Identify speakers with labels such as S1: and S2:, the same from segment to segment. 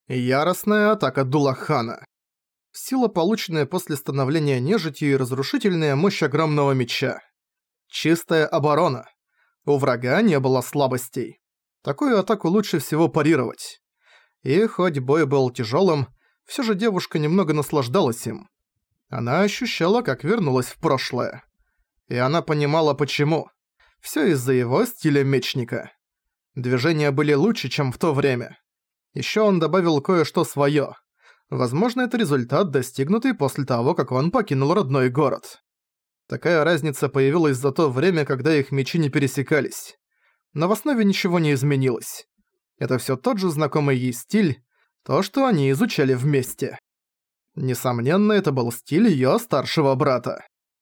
S1: Яростная атака Дулахана. Сила, полученная после становления нежитью, и разрушительная мощь огромного меча. Чистая оборона. У врага не было слабостей. Такую атаку лучше всего парировать. И хоть бой был тяжелым, все же девушка немного наслаждалась им. Она ощущала, как вернулась в прошлое. И она понимала, почему. Все из-за его стиля мечника. Движения были лучше, чем в то время. Еще он добавил кое-что своё. Возможно, это результат, достигнутый после того, как он покинул родной город. Такая разница появилась за то время, когда их мечи не пересекались. Но в основе ничего не изменилось. Это всё тот же знакомый ей стиль, то, что они изучали вместе. Несомненно, это был стиль её старшего брата.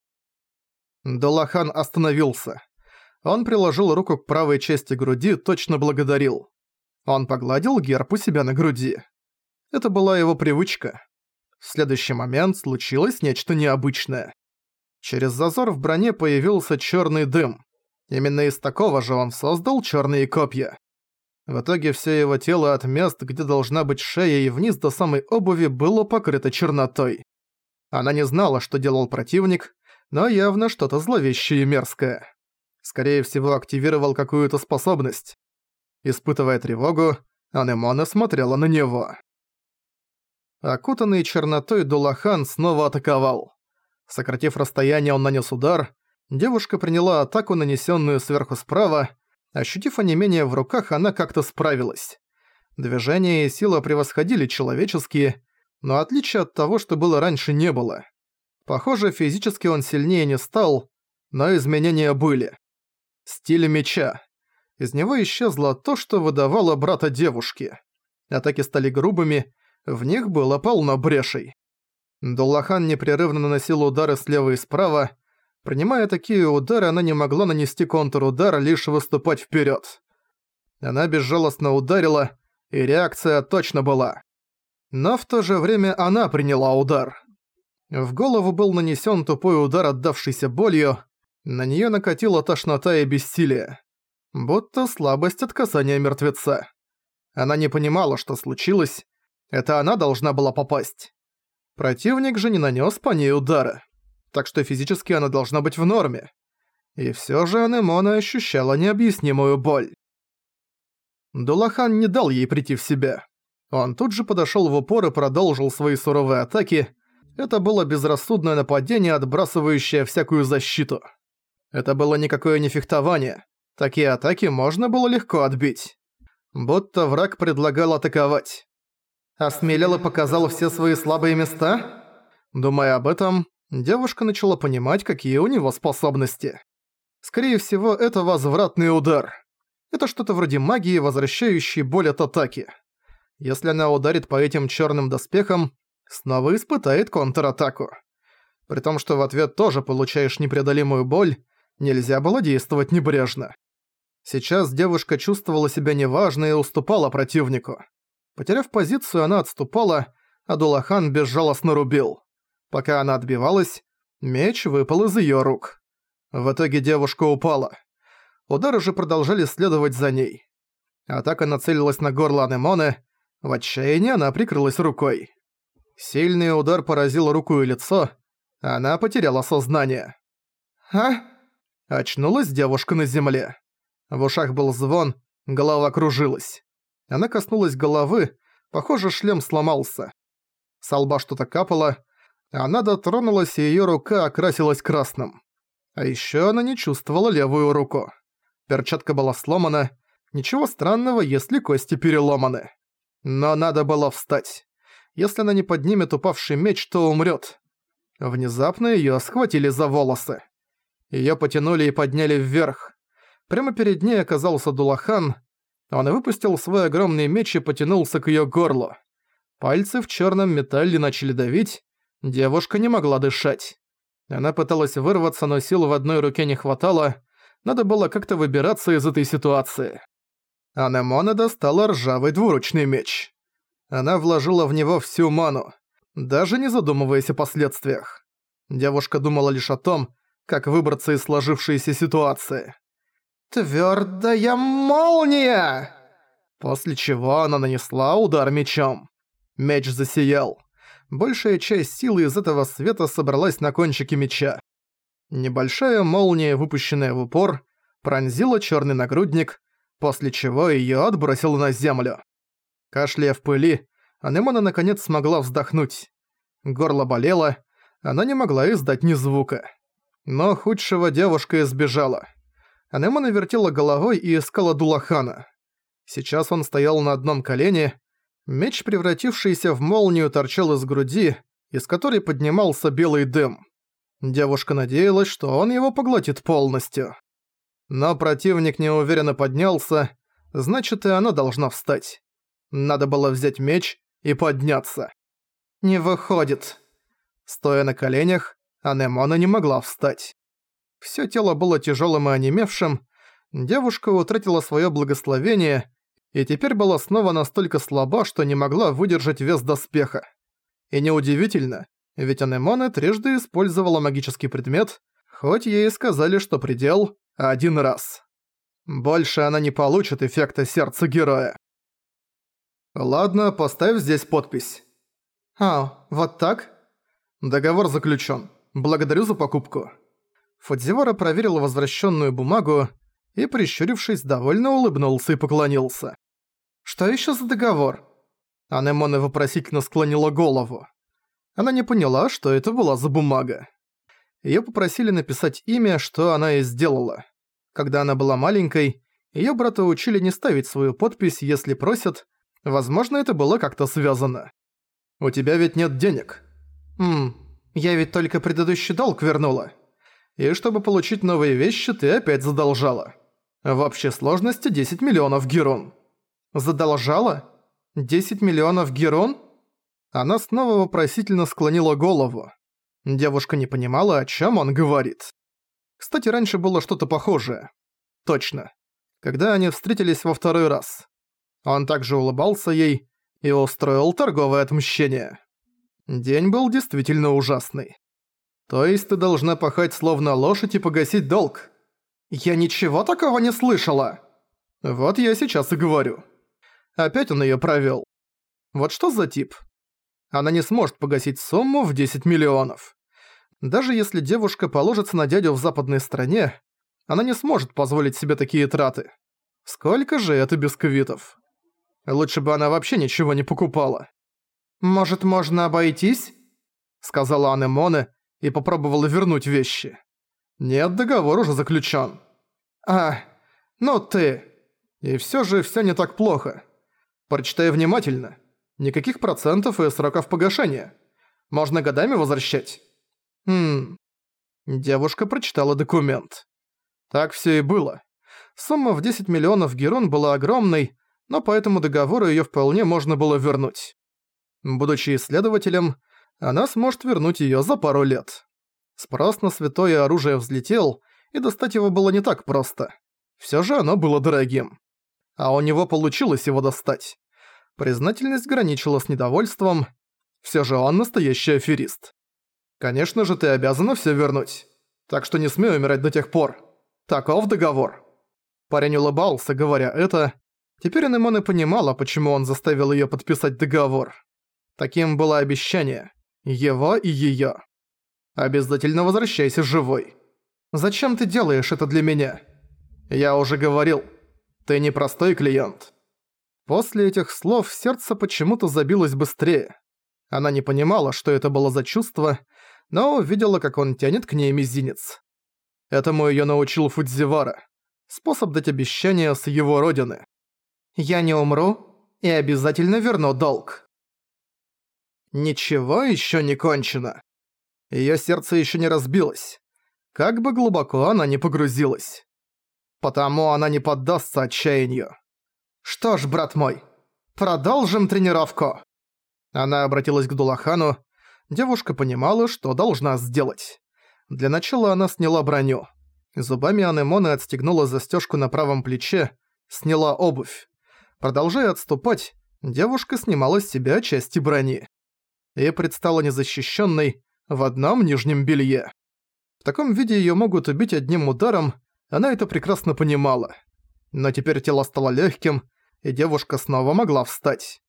S1: Дулахан остановился. Он приложил руку к правой части груди, точно благодарил. Он погладил герб у себя на груди. Это была его привычка. В следующий момент случилось нечто необычное. Через зазор в броне появился чёрный дым. Именно из такого же он создал чёрные копья. В итоге всё его тело от мест, где должна быть шея, и вниз до самой обуви было покрыто чернотой. Она не знала, что делал противник, но явно что-то зловещее и мерзкое. Скорее всего, активировал какую-то способность. Испытывая тревогу, Анемона смотрела на него. Окутанный чернотой Дулахан снова атаковал. Сократив расстояние, он нанес удар. Девушка приняла атаку, нанесенную сверху справа. Ощутив онемение в руках, она как-то справилась. Движения и сила превосходили человеческие, но отличия от того, что было раньше, не было. Похоже, физически он сильнее не стал, но изменения были. Стиль меча. Из него исчезло то, что выдавало брата девушки. Атаки стали грубыми, в них было полно брешей. Дулахан непрерывно наносил удары слева и справа. Принимая такие удары, она не могла нанести контр-удар, лишь выступать вперед. Она безжалостно ударила, и реакция точно была. Но в то же время она приняла удар. В голову был нанесен тупой удар, отдавшийся болью. На нее накатила тошнота и бессилие. Будто слабость от касания мертвеца. Она не понимала, что случилось. Это она должна была попасть. Противник же не нанес по ней удара. Так что физически она должна быть в норме. И всё же Анемона ощущала необъяснимую боль. Дулахан не дал ей прийти в себя. Он тут же подошёл в упор и продолжил свои суровые атаки. Это было безрассудное нападение, отбрасывающее всякую защиту. Это было никакое не фехтование. Такие атаки можно было легко отбить. Будто враг предлагал атаковать. Осмелел и показал все свои слабые места? Думая об этом, девушка начала понимать, какие у него способности. Скорее всего, это возвратный удар. Это что-то вроде магии, возвращающей боль от атаки. Если она ударит по этим чёрным доспехам, снова испытает контратаку. При том, что в ответ тоже получаешь непреодолимую боль, нельзя было действовать небрежно. Сейчас девушка чувствовала себя неважно и уступала противнику. Потеряв позицию, она отступала, а Дулахан безжалостно рубил. Пока она отбивалась, меч выпал из её рук. В итоге девушка упала. Удары же продолжали следовать за ней. Атака нацелилась на горло Анемоны. В отчаянии она прикрылась рукой. Сильный удар поразил руку и лицо. Она потеряла сознание. «А?» Очнулась девушка на земле. В ушах был звон, голова кружилась. Она коснулась головы, похоже, шлем сломался. Со лба что-то капало, она дотронулась, и её рука окрасилась красным. А ещё она не чувствовала левую руку. Перчатка была сломана, ничего странного, если кости переломаны. Но надо было встать. Если она не поднимет упавший меч, то умрёт. Внезапно её схватили за волосы. Её потянули и подняли вверх. Прямо перед ней оказался Дулахан. Он выпустил свой огромный меч и потянулся к её горлу. Пальцы в чёрном металле начали давить. Девушка не могла дышать. Она пыталась вырваться, но сил в одной руке не хватало. Надо было как-то выбираться из этой ситуации. Анемона достала ржавый двуручный меч. Она вложила в него всю ману, даже не задумываясь о последствиях. Девушка думала лишь о том, как выбраться из сложившейся ситуации. «Твёрдая молния!» После чего она нанесла удар мечом. Меч засиял. Большая часть силы из этого света собралась на кончике меча. Небольшая молния, выпущенная в упор, пронзила чёрный нагрудник, после чего её отбросило на землю. Кашляя в пыли, Анемона наконец смогла вздохнуть. Горло болело, она не могла издать ни звука. Но худшего девушка избежала. Анемона вертела головой и искала Дулахана. Сейчас он стоял на одном колене, меч, превратившийся в молнию, торчал из груди, из которой поднимался белый дым. Девушка надеялась, что он его поглотит полностью. Но противник неуверенно поднялся, значит, и она должна встать. Надо было взять меч и подняться. Не выходит. Стоя на коленях, Анемона не могла встать. Всё тело было тяжёлым и онемевшим, девушка утратила своё благословение и теперь была снова настолько слаба, что не могла выдержать вес доспеха. И неудивительно, ведь Анемона трижды использовала магический предмет, хоть ей сказали, что предел — 1 раз. Больше она не получит эффекта сердца героя. Ладно, поставь здесь подпись. Вот так? Договор заключен. Благодарю за покупку. Фудзивара проверил возвращенную бумагу и, прищурившись, довольно улыбнулся и поклонился. Что еще за договор? Анемона вопросительно склонила голову. Она не поняла, что это была за бумага. Её попросили написать имя, что она и сделала. Когда она была маленькой, её брата учили не ставить свою подпись, если просят. Возможно, это было как-то связано. «У тебя ведь нет денег». Я ведь только предыдущий долг вернула. И чтобы получить новые вещи, ты опять задолжала. В общей сложности 10 миллионов герон». «Задолжала? 10 миллионов герон?» Она снова вопросительно склонила голову. Девушка не понимала, о чём он говорит. Кстати, раньше было что-то похожее. Точно. Когда они встретились во второй раз. Он также улыбался ей и устроил торговое отмщение. День был действительно ужасный. То есть ты должна пахать словно лошадь и погасить долг? Я ничего такого не слышала. Вот я сейчас и говорю. Опять он её провёл. Вот что за тип? Она не сможет погасить сумму в 10 миллионов. Даже если девушка положится на дядю в западной стране, она не сможет позволить себе такие траты. Сколько же это бисквитов? Лучше бы она вообще ничего не покупала. «Может, можно обойтись?» — сказала Анемона и попробовала вернуть вещи. «Нет, договор уже заключён». Ну ты...» «И всё же всё не так плохо. Прочитай внимательно. Никаких процентов и сроков погашения. Можно годами возвращать». Девушка прочитала документ. Так всё и было. Сумма в 10 миллионов герон была огромной, но по этому договору её вполне можно было вернуть. Будучи исследователем, она сможет вернуть её за пару лет. Спрос на святое оружие взлетел, и достать его было не так просто. Всё же оно было дорогим. А у него получилось его достать. Признательность граничила с недовольством. Всё же он настоящий аферист. Конечно же, ты обязана всё вернуть. Так что не смей умирать до тех пор. Таков договор. Парень улыбался, говоря это. Теперь Анемона понимала, почему он заставил её подписать договор. Таким было обещание. Его и её. Обязательно возвращайся живой. Зачем ты делаешь это для меня? Я уже говорил. Ты не простой клиент. После этих слов сердце почему-то забилось быстрее. Она не понимала, что это было за чувство, но увидела, как он тянет к ней мизинец. Этому её научил Фудзивара. Способ дать обещание с его родины. «Я не умру и обязательно верну долг». Ничего ещё не кончено. Её сердце ещё не разбилось. Как бы глубоко она ни погрузилась. Потому она не поддастся отчаянию. «Что ж, брат мой, продолжим тренировку». Она обратилась к Дулахану. Девушка понимала, что должна сделать. Для начала она сняла броню. Зубами Анемоны отстегнула застёжку на правом плече, сняла обувь. Продолжая отступать, девушка снимала с себя части брони. И предстала незащищенной в одном нижнем белье. В таком виде её могут убить одним ударом, она это прекрасно понимала. Но теперь тело стало легким, и девушка снова могла встать.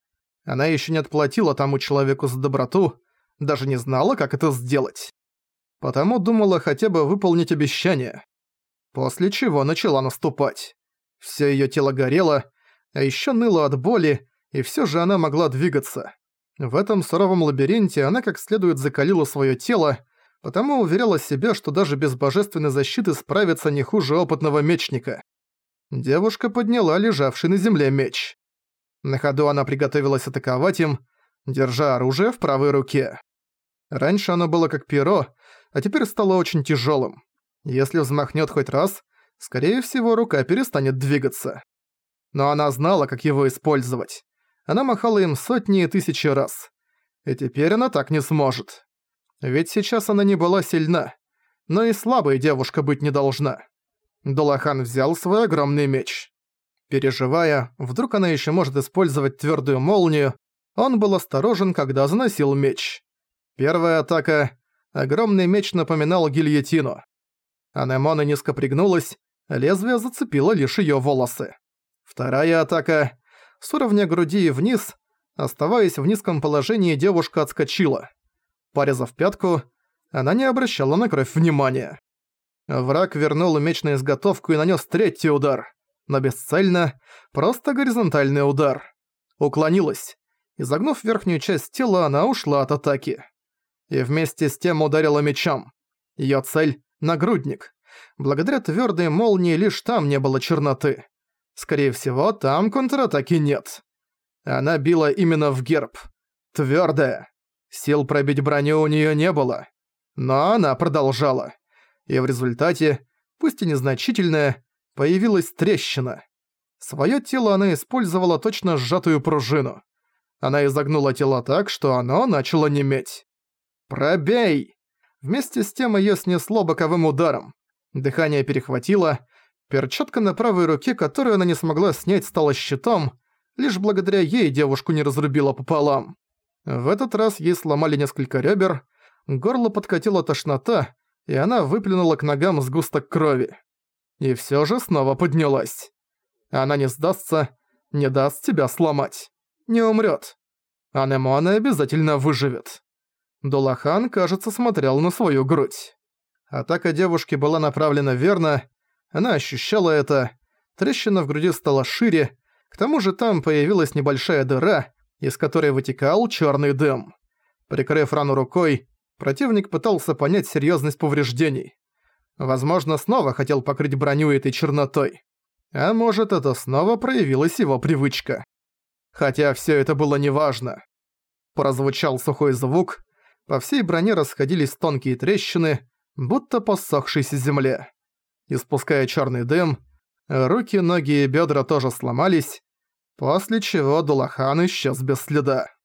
S1: Она еще не отплатила тому человеку за доброту, даже не знала, как это сделать. Потому думала хотя бы выполнить обещание. После чего начала наступать. Всё её тело горело, а ещё ныло от боли, и всё же она могла двигаться. В этом суровом лабиринте она как следует закалила своё тело, потому уверяла себя, что даже без божественной защиты справится не хуже опытного мечника. Девушка подняла лежавший на земле меч. На ходу она приготовилась атаковать им, держа оружие в правой руке. Раньше оно было как перо, а теперь стало очень тяжёлым. Если взмахнёт хоть раз, скорее всего, рука перестанет двигаться. Но она знала, как его использовать. Она махала им сотни и тысячи раз. И теперь она так не сможет. Ведь сейчас она не была сильна, но и слабой девушка быть не должна. Дулахан взял свой огромный меч. Переживая, вдруг она ещё может использовать твёрдую молнию, он был осторожен, когда заносил меч. Первая атака. Огромный меч напоминал гильотину. Анемона низко пригнулась, лезвие зацепило лишь её волосы. Вторая атака. С уровня груди вниз, оставаясь в низком положении, девушка отскочила. Порезав пятку, она не обращала на кровь внимания. Враг вернул меч на изготовку и нанёс третий удар. Но бесцельно, просто горизонтальный удар. Уклонилась. Изогнув верхнюю часть тела, она ушла от атаки. И вместе с тем ударила мечом. Её цель — нагрудник. Благодаря твёрдой молнии лишь там не было черноты. Скорее всего, там контратаки нет. Она била именно в герб. Твёрдая. Сил пробить броню у неё не было. Но она продолжала. И в результате, пусть и незначительная, появилась трещина. Своё тело она использовала точно сжатую пружину. Она изогнула тело так, что оно начало неметь. «Пробей!» Вместе с тем её снесло боковым ударом. Дыхание перехватило. Перчатка на правой руке, которую она не смогла снять, стала щитом. Лишь благодаря ей девушку не разрубило пополам. В этот раз ей сломали несколько ребер, горло подкатила тошнота, и она выплюнула к ногам сгусток крови. И всё же снова поднялась. Она не сдастся, не даст тебя сломать. Не умрёт. Анемона обязательно выживет. Дулахан, кажется, смотрел на свою грудь. Атака девушки была направлена верно, она ощущала это, трещина в груди стала шире, к тому же там появилась небольшая дыра, из которой вытекал чёрный дым. Прикрыв рану рукой, противник пытался понять серьёзность повреждений. Возможно, снова хотел покрыть броню этой чернотой. А может, это снова проявилась его привычка. Хотя всё это было неважно. Прозвучал сухой звук, по всей броне расходились тонкие трещины, будто по ссохшейся земле. Испуская чёрный дым, руки, ноги и бёдра тоже сломались, после чего Дулахан исчез без следа.